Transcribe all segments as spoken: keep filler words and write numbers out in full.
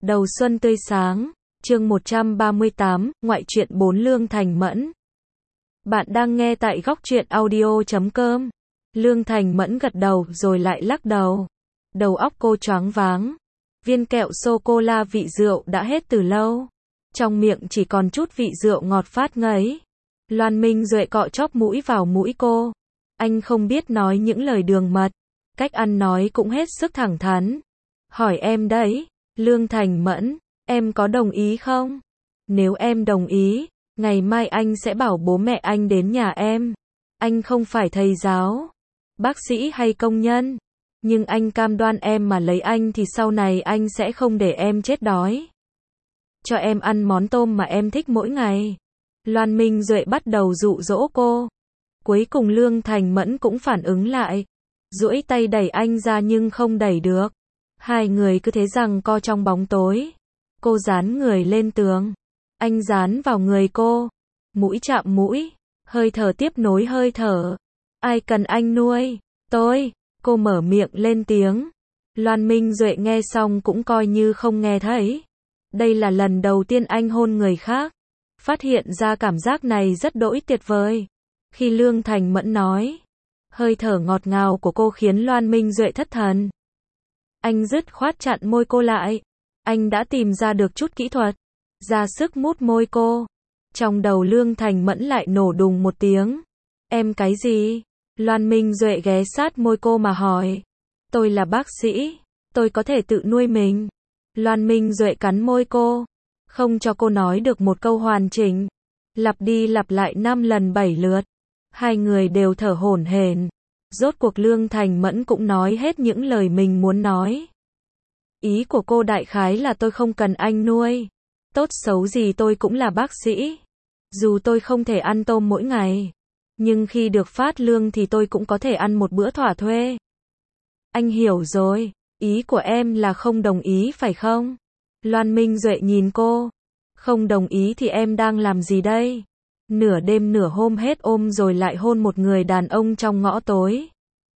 Đầu xuân tươi sáng, chương một trăm ba mươi tám, ngoại truyện bốn Lương Thành Mẫn. Bạn đang nghe tại góc truyện audio chấm com. Lương Thành Mẫn gật đầu rồi lại lắc đầu. Đầu óc cô choáng váng. Viên kẹo sô-cô-la vị rượu đã hết từ lâu. Trong miệng chỉ còn chút vị rượu ngọt phát ngấy. Loan Minh Duệ cọ chóp mũi vào mũi cô. Anh không biết nói những lời đường mật. Cách ăn nói cũng hết sức thẳng thắn. Hỏi em đấy, Lương Thành Mẫn, em có đồng ý không? Nếu em đồng ý, ngày mai anh sẽ bảo bố mẹ anh đến nhà em. Anh không phải thầy giáo, bác sĩ hay công nhân. Nhưng anh cam đoan em mà lấy anh thì sau này anh sẽ không để em chết đói. Cho em ăn món tôm mà em thích mỗi ngày. Loan Minh Duệ bắt đầu dụ dỗ cô. Cuối cùng Lương Thành Mẫn cũng phản ứng lại. Duỗi tay đẩy anh ra nhưng không đẩy được. Hai người cứ thế giằng co trong bóng tối. Cô dán người lên tường. Anh dán vào người cô. Mũi chạm mũi. Hơi thở tiếp nối hơi thở. Ai cần anh nuôi? Tôi. Cô mở miệng lên tiếng. Loan Minh Duệ nghe xong cũng coi như không nghe thấy. Đây là lần đầu tiên anh hôn người khác. Phát hiện ra cảm giác này rất đỗi tuyệt vời. Khi Lương Thành Mẫn nói. Hơi thở ngọt ngào của cô khiến Loan Minh Duệ thất thần. Anh dứt khoát chặn môi cô lại. Anh đã tìm ra được chút kỹ thuật. Ra sức mút môi cô. Trong đầu Lương Thành Mẫn lại nổ đùng một tiếng. Em cái gì? Loan Minh Duệ ghé sát môi cô mà hỏi. Tôi là bác sĩ. Tôi có thể tự nuôi mình. Loan Minh Duệ cắn môi cô. Không cho cô nói được một câu hoàn chỉnh. Lặp đi lặp lại năm lần bảy lượt. Hai người đều thở hổn hển. Rốt cuộc Lương Thành Mẫn cũng nói hết những lời mình muốn nói. Ý của cô đại khái là tôi không cần anh nuôi. Tốt xấu gì tôi cũng là bác sĩ. Dù tôi không thể ăn tôm mỗi ngày. Nhưng khi được phát lương thì tôi cũng có thể ăn một bữa thỏa thuê. Anh hiểu rồi. Ý của em là không đồng ý phải không? Loan Minh Duệ nhìn cô. Không đồng ý thì em đang làm gì đây? Nửa đêm nửa hôm hết ôm rồi lại hôn một người đàn ông trong ngõ tối.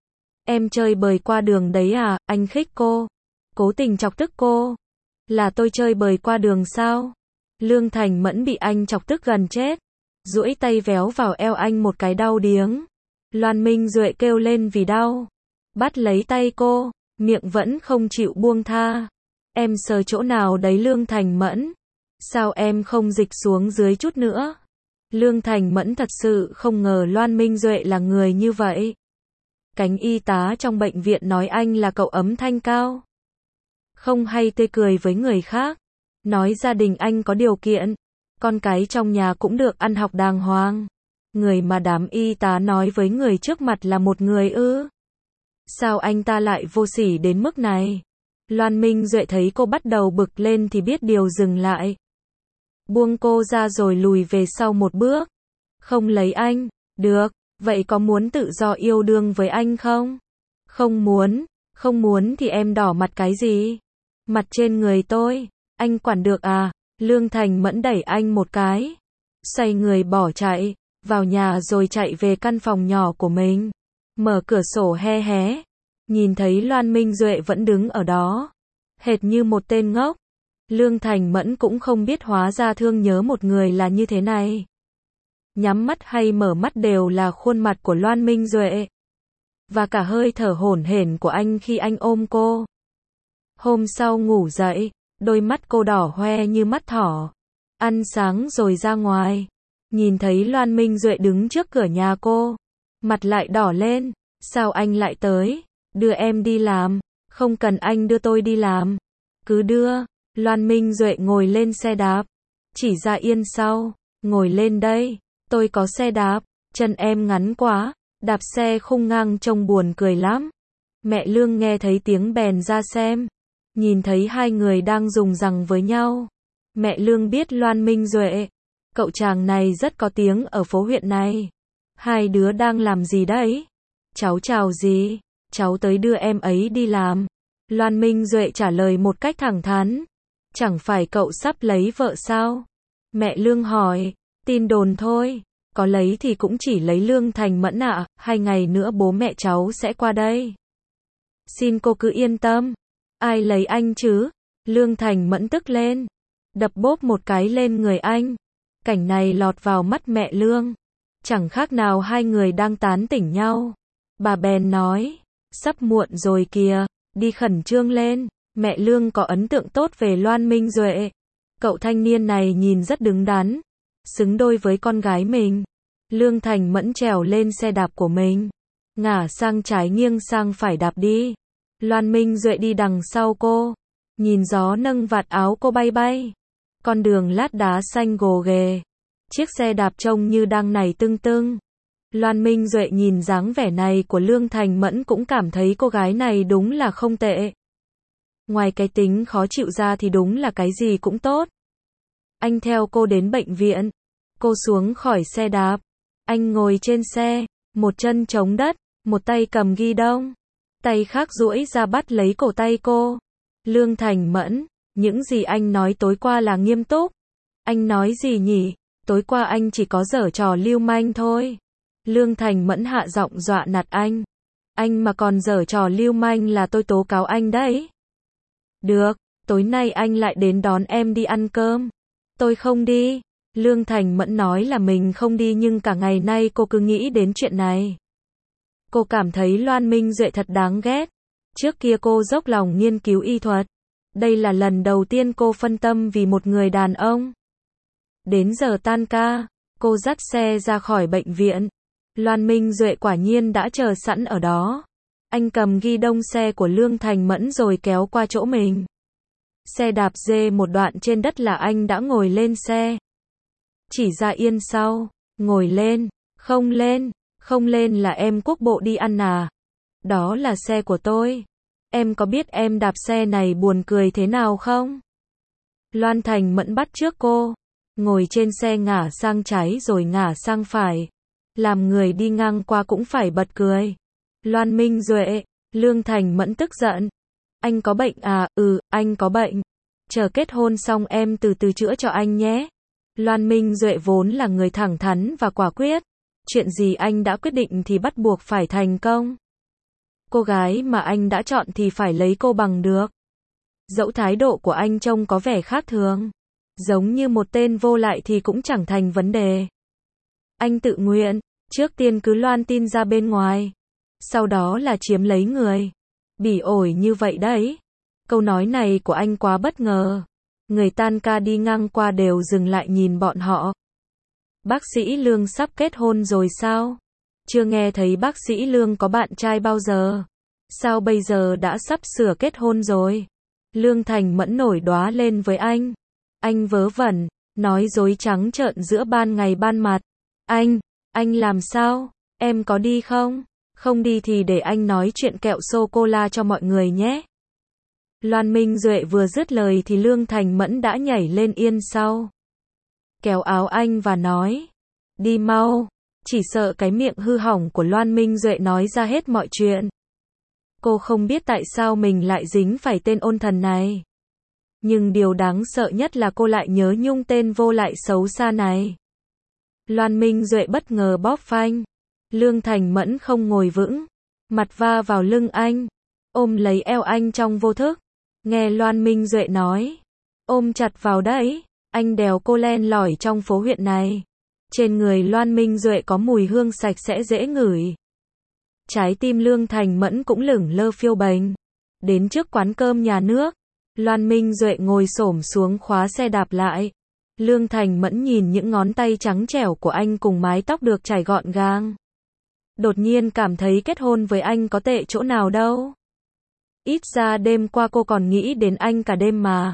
Em chơi bời qua đường đấy à? Anh khích cô. Cố tình chọc tức cô. Là tôi chơi bời qua đường sao? Lương Thành Mẫn bị anh chọc tức gần chết. Duỗi tay véo vào eo anh một cái đau điếng. Loan Minh Duệ kêu lên vì đau. Bắt lấy tay cô. Miệng vẫn không chịu buông tha. Em sờ chỗ nào đấy Lương Thành Mẫn? Sao em không dịch xuống dưới chút nữa? Lương Thành Mẫn thật sự không ngờ Loan Minh Duệ là người như vậy. Cánh y tá trong bệnh viện nói anh là cậu ấm thanh cao. Không hay tươi cười với người khác. Nói gia đình anh có điều kiện. Con cái trong nhà cũng được ăn học đàng hoàng. Người mà đám y tá nói với người trước mặt là một người ư? Sao anh ta lại vô sỉ đến mức này? Loan Minh Duệ thấy cô bắt đầu bực lên thì biết điều dừng lại. Buông cô ra rồi lùi về sau một bước. Không lấy anh. Được. Vậy có muốn tự do yêu đương với anh không? Không muốn. Không muốn thì em đỏ mặt cái gì? Mặt trên người tôi. Anh quản được à? Lương Thành Mẫn đẩy anh một cái. Xoay người bỏ chạy. Vào nhà rồi chạy về căn phòng nhỏ của mình. Mở cửa sổ hé hé. Nhìn thấy Loan Minh Duệ vẫn đứng ở đó. Hệt như một tên ngốc. Lương Thành Mẫn cũng không biết hóa ra thương nhớ một người là như thế này. Nhắm mắt hay mở mắt đều là khuôn mặt của Loan Minh Duệ. Và cả hơi thở hổn hển của anh khi anh ôm cô. Hôm sau ngủ dậy, đôi mắt cô đỏ hoe như mắt thỏ. Ăn sáng rồi ra ngoài. Nhìn thấy Loan Minh Duệ đứng trước cửa nhà cô. Mặt lại đỏ lên. Sao anh lại tới? Đưa em đi làm. Không cần anh đưa tôi đi làm. Cứ đưa. Loan Minh Duệ ngồi lên xe đạp. Chỉ ra yên sau. Ngồi lên đây. Tôi có xe đạp. Chân em ngắn quá. Đạp xe khung ngang trông buồn cười lắm. Mẹ Lương nghe thấy tiếng bèn ra xem. Nhìn thấy hai người đang dùng giằng với nhau. Mẹ Lương biết Loan Minh Duệ. Cậu chàng này rất có tiếng ở phố huyện này. Hai đứa đang làm gì đấy? Cháu chào gì? Cháu tới đưa em ấy đi làm. Loan Minh Duệ trả lời một cách thẳng thắn. Chẳng phải cậu sắp lấy vợ sao? Mẹ Lương hỏi. Tin đồn thôi. Có lấy thì cũng chỉ lấy Lương Thành Mẫn ạ. Hai ngày nữa bố mẹ cháu sẽ qua đây. Xin cô cứ yên tâm. Ai lấy anh chứ? Lương Thành Mẫn tức lên, đập bốp một cái lên người anh. Cảnh này lọt vào mắt mẹ Lương, chẳng khác nào hai người đang tán tỉnh nhau. Bà bèn nói, sắp muộn rồi kìa, đi khẩn trương lên. Mẹ Lương có ấn tượng tốt về Loan Minh Duệ. Cậu thanh niên này nhìn rất đứng đắn, xứng đôi với con gái mình. Lương Thành Mẫn trèo lên xe đạp của mình, ngả sang trái nghiêng sang phải đạp đi. Loan Minh Duệ đi đằng sau cô, nhìn gió nâng vạt áo cô bay bay. Con đường lát đá xanh gồ ghề, chiếc xe đạp trông như đang nảy tưng tưng. Loan Minh Duệ nhìn dáng vẻ này của Lương Thành Mẫn cũng cảm thấy cô gái này đúng là không tệ. Ngoài cái tính khó chịu ra thì đúng là cái gì cũng tốt. Anh theo cô đến bệnh viện. Cô xuống khỏi xe đạp. Anh ngồi trên xe, một chân chống đất, một tay cầm ghi đông, tay khác duỗi ra bắt lấy cổ tay cô. Lương Thành Mẫn, những gì anh nói tối qua là nghiêm túc. Anh nói gì nhỉ? Tối qua anh chỉ có giở trò lưu manh thôi. Lương Thành Mẫn hạ giọng dọa nạt anh. Anh mà còn giở trò lưu manh là tôi tố cáo anh đấy. Được, tối nay anh lại đến đón em đi ăn cơm. Tôi không đi. Lương Thành Mẫn nói là mình không đi nhưng cả ngày nay cô cứ nghĩ đến chuyện này. Cô cảm thấy Loan Minh Duệ thật đáng ghét. Trước kia cô dốc lòng nghiên cứu y thuật. Đây là lần đầu tiên cô phân tâm vì một người đàn ông. Đến giờ tan ca, cô dắt xe ra khỏi bệnh viện. Loan Minh Duệ quả nhiên đã chờ sẵn ở đó. Anh cầm ghi đông xe của Lương Thành Mẫn rồi kéo qua chỗ mình. Xe đạp dê một đoạn trên đất là anh đã ngồi lên xe. Chỉ ra yên sau, ngồi lên, không lên, không lên là em quốc bộ đi ăn à. Đó là xe của tôi. Em có biết em đạp xe này buồn cười thế nào không? Loan Thành Mẫn bắt trước cô, ngồi trên xe ngả sang trái rồi ngả sang phải. Làm người đi ngang qua cũng phải bật cười. Loan Minh Duệ, Lương Thành Mẫn tức giận. Anh có bệnh à? Ừ, anh có bệnh. Chờ kết hôn xong em từ từ chữa cho anh nhé. Loan Minh Duệ vốn là người thẳng thắn và quả quyết. Chuyện gì anh đã quyết định thì bắt buộc phải thành công. Cô gái mà anh đã chọn thì phải lấy cô bằng được. Dẫu thái độ của anh trông có vẻ khác thường, giống như một tên vô lại thì cũng chẳng thành vấn đề. Anh tự nguyện, trước tiên cứ loan tin ra bên ngoài. Sau đó là chiếm lấy người. Bỉ ổi như vậy đấy. Câu nói này của anh quá bất ngờ. Người tan ca đi ngang qua đều dừng lại nhìn bọn họ. Bác sĩ Lương sắp kết hôn rồi sao? Chưa nghe thấy bác sĩ Lương có bạn trai bao giờ. Sao bây giờ đã sắp sửa kết hôn rồi? Lương Thành Mẫn nổi đoá lên với anh. Anh vớ vẩn, nói dối trắng trợn giữa ban ngày ban mặt. Anh, anh làm sao? Em có đi không? Không đi thì để anh nói chuyện kẹo sô-cô-la cho mọi người nhé. Loan Minh Duệ vừa dứt lời thì Lương Thành Mẫn đã nhảy lên yên sau. Kéo áo anh và nói. Đi mau. Chỉ sợ cái miệng hư hỏng của Loan Minh Duệ nói ra hết mọi chuyện. Cô không biết tại sao mình lại dính phải tên ôn thần này. Nhưng điều đáng sợ nhất là cô lại nhớ nhung tên vô lại xấu xa này. Loan Minh Duệ bất ngờ bóp phanh. Lương Thành Mẫn không ngồi vững. Mặt va vào lưng anh. Ôm lấy eo anh trong vô thức. Nghe Loan Minh Duệ nói. Ôm chặt vào đấy. Anh đèo cô len lỏi trong phố huyện này. Trên người Loan Minh Duệ có mùi hương sạch sẽ dễ ngửi. Trái tim Lương Thành Mẫn cũng lửng lơ phiêu bềnh. Đến trước quán cơm nhà nước. Loan Minh Duệ ngồi xổm xuống khóa xe đạp lại. Lương Thành Mẫn nhìn những ngón tay trắng trẻo của anh cùng mái tóc được chải gọn gàng. Đột nhiên cảm thấy kết hôn với anh có tệ chỗ nào đâu. Ít ra đêm qua cô còn nghĩ đến anh cả đêm mà.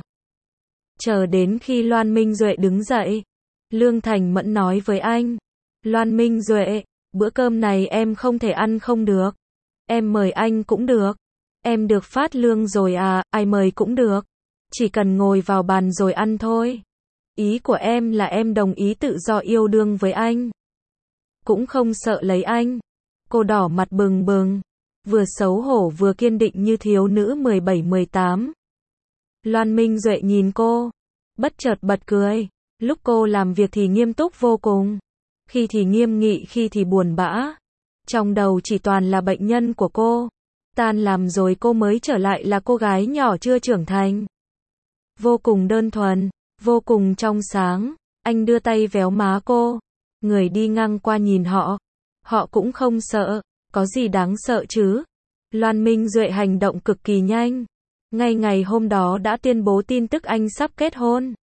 Chờ đến khi Loan Minh Duệ đứng dậy. Lương Thành Mẫn nói với anh. Loan Minh Duệ, bữa cơm này em không thể ăn không được. Em mời anh cũng được. Em được phát lương rồi à, ai mời cũng được. Chỉ cần ngồi vào bàn rồi ăn thôi. Ý của em là em đồng ý tự do yêu đương với anh. Cũng không sợ lấy anh. Cô đỏ mặt bừng bừng. Vừa xấu hổ vừa kiên định như thiếu nữ mười bảy mười tám. Loan Minh Duệ nhìn cô. Bất chợt bật cười. Lúc cô làm việc thì nghiêm túc vô cùng. Khi thì nghiêm nghị, khi thì buồn bã. Trong đầu chỉ toàn là bệnh nhân của cô. Tan làm rồi cô mới trở lại là cô gái nhỏ chưa trưởng thành. vô cùng đơn thuần, vô cùng trong sáng. Anh đưa tay véo má cô. Người đi ngang qua nhìn họ. Họ cũng không sợ. Có gì đáng sợ chứ? Loan Minh Duệ hành động cực kỳ nhanh. Ngay ngày hôm đó đã tuyên bố tin tức anh sắp kết hôn.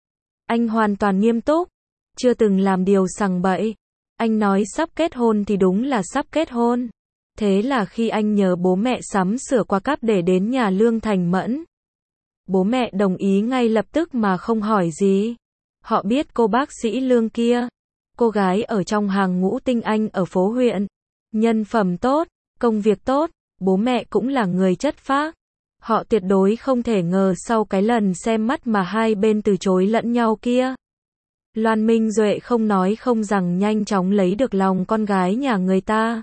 Anh hoàn toàn nghiêm túc. Chưa từng làm điều sằng bậy. Anh nói sắp kết hôn thì đúng là sắp kết hôn. Thế là khi anh nhờ bố mẹ sắm sửa quà cáp để đến nhà Lương Thành Mẫn. Bố mẹ đồng ý ngay lập tức mà không hỏi gì. Họ biết cô bác sĩ Lương kia. Cô gái ở trong hàng ngũ tinh anh ở phố huyện. Nhân phẩm tốt, công việc tốt, bố mẹ cũng là người chất phác. Họ tuyệt đối không thể ngờ sau cái lần xem mắt mà hai bên từ chối lẫn nhau kia. Loan Minh Duệ không nói không rằng nhanh chóng lấy được lòng con gái nhà người ta.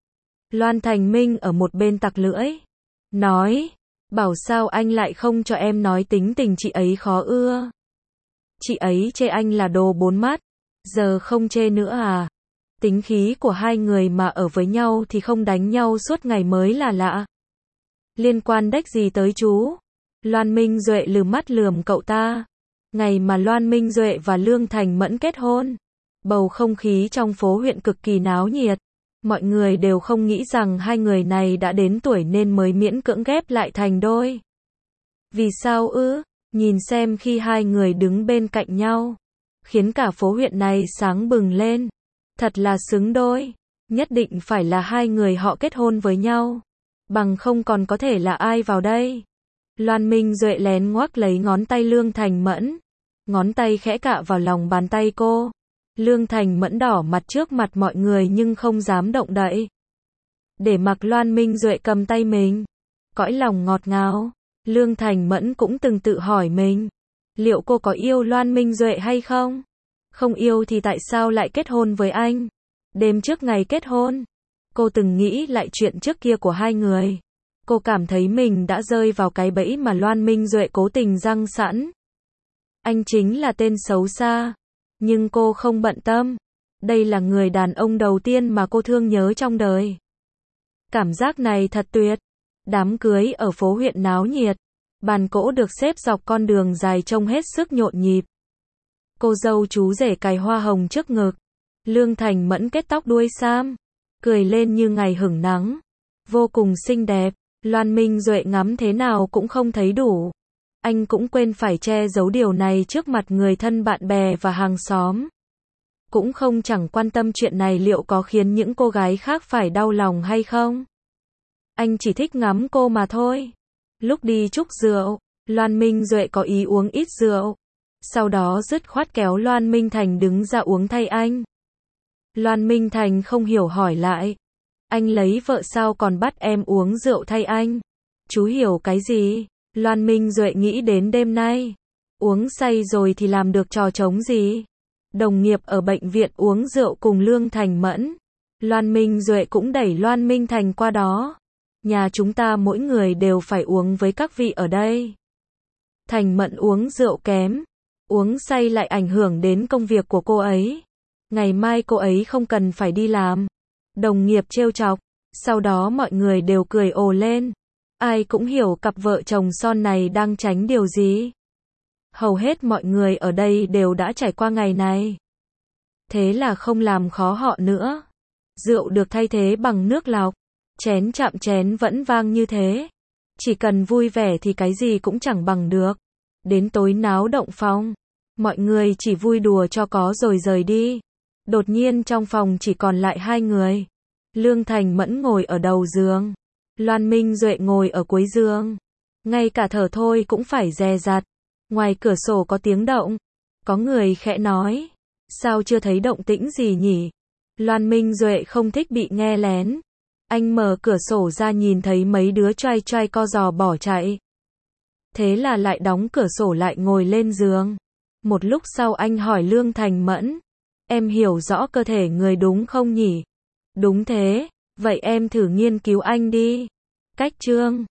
Loan Thành Minh ở một bên tặc lưỡi. Nói, bảo sao anh lại không cho em nói tính tình chị ấy khó ưa. Chị ấy chê anh là đồ bốn mắt. Giờ không chê nữa à? Tính khí của hai người mà ở với nhau thì không đánh nhau suốt ngày mới là lạ. Liên quan đếch gì tới chú? Loan Minh Duệ lườm mắt lườm cậu ta. Ngày mà Loan Minh Duệ và Lương Thành Mẫn kết hôn, bầu không khí trong phố huyện cực kỳ náo nhiệt. Mọi người đều không nghĩ rằng hai người này đã đến tuổi nên mới miễn cưỡng ghép lại thành đôi. Vì sao ư? Nhìn xem khi hai người đứng bên cạnh nhau, khiến cả phố huyện này sáng bừng lên. Thật là xứng đôi. Nhất định phải là hai người họ kết hôn với nhau. Bằng không còn có thể là ai vào đây. Loan Minh Duệ lén ngoắc lấy ngón tay Lương Thành Mẫn. Ngón tay khẽ cạ vào lòng bàn tay cô. Lương Thành Mẫn đỏ mặt trước mặt mọi người nhưng không dám động đậy. Để mặc Loan Minh Duệ cầm tay mình. Cõi lòng ngọt ngào. Lương Thành Mẫn cũng từng tự hỏi mình. Liệu cô có yêu Loan Minh Duệ hay không? Không yêu thì tại sao lại kết hôn với anh? Đêm trước ngày kết hôn, cô từng nghĩ lại chuyện trước kia của hai người. Cô cảm thấy mình đã rơi vào cái bẫy mà Loan Minh Duệ cố tình giăng sẵn. Anh chính là tên xấu xa. Nhưng cô không bận tâm. Đây là người đàn ông đầu tiên mà cô thương nhớ trong đời. Cảm giác này thật tuyệt. Đám cưới ở phố huyện náo nhiệt. Bàn cỗ được xếp dọc con đường dài trông hết sức nhộn nhịp. Cô dâu chú rể cài hoa hồng trước ngực. Lương Thành Mẫn kết tóc đuôi sam. Cười lên như ngày hửng nắng. Vô cùng xinh đẹp. Loan Minh Duệ ngắm thế nào cũng không thấy đủ. Anh cũng quên phải che giấu điều này trước mặt người thân bạn bè và hàng xóm. Cũng không chẳng quan tâm chuyện này liệu có khiến những cô gái khác phải đau lòng hay không. Anh chỉ thích ngắm cô mà thôi. Lúc đi chúc rượu, Loan Minh Duệ có ý uống ít rượu. Sau đó dứt khoát kéo Loan Minh Thành đứng ra uống thay anh. Loan Minh Thành không hiểu hỏi lại. Anh lấy vợ sao còn bắt em uống rượu thay anh? Chú hiểu cái gì? Loan Minh Duệ nghĩ đến đêm nay. Uống say rồi thì làm được trò trống gì? Đồng nghiệp ở bệnh viện uống rượu cùng Lương Thành Mẫn. Loan Minh Duệ cũng đẩy Loan Minh Thành qua đó. Nhà chúng ta mỗi người đều phải uống với các vị ở đây. Thành Mẫn uống rượu kém. Uống say lại ảnh hưởng đến công việc của cô ấy. Ngày mai cô ấy không cần phải đi làm. Đồng nghiệp trêu chọc. Sau đó mọi người đều cười ồ lên. Ai cũng hiểu cặp vợ chồng son này đang tránh điều gì. Hầu hết mọi người ở đây đều đã trải qua ngày này. Thế là không làm khó họ nữa. Rượu được thay thế bằng nước lọc. Chén chạm chén vẫn vang như thế. Chỉ cần vui vẻ thì cái gì cũng chẳng bằng được. Đến tối náo động phòng. Mọi người chỉ vui đùa cho có rồi rời đi. Đột nhiên trong phòng chỉ còn lại hai người. Lương Thành Mẫn ngồi ở đầu giường. Loan Minh Duệ ngồi ở cuối giường. Ngay cả thở thôi cũng phải dè dặt. Ngoài cửa sổ có tiếng động. Có người khẽ nói. Sao chưa thấy động tĩnh gì nhỉ? Loan Minh Duệ không thích bị nghe lén. Anh mở cửa sổ ra nhìn thấy mấy đứa trai trai co giò bỏ chạy. Thế là lại đóng cửa sổ lại ngồi lên giường. Một lúc sau anh hỏi Lương Thành Mẫn. Em hiểu rõ cơ thể người đúng không nhỉ? Đúng thế, vậy em thử nghiên cứu anh đi. Cách chương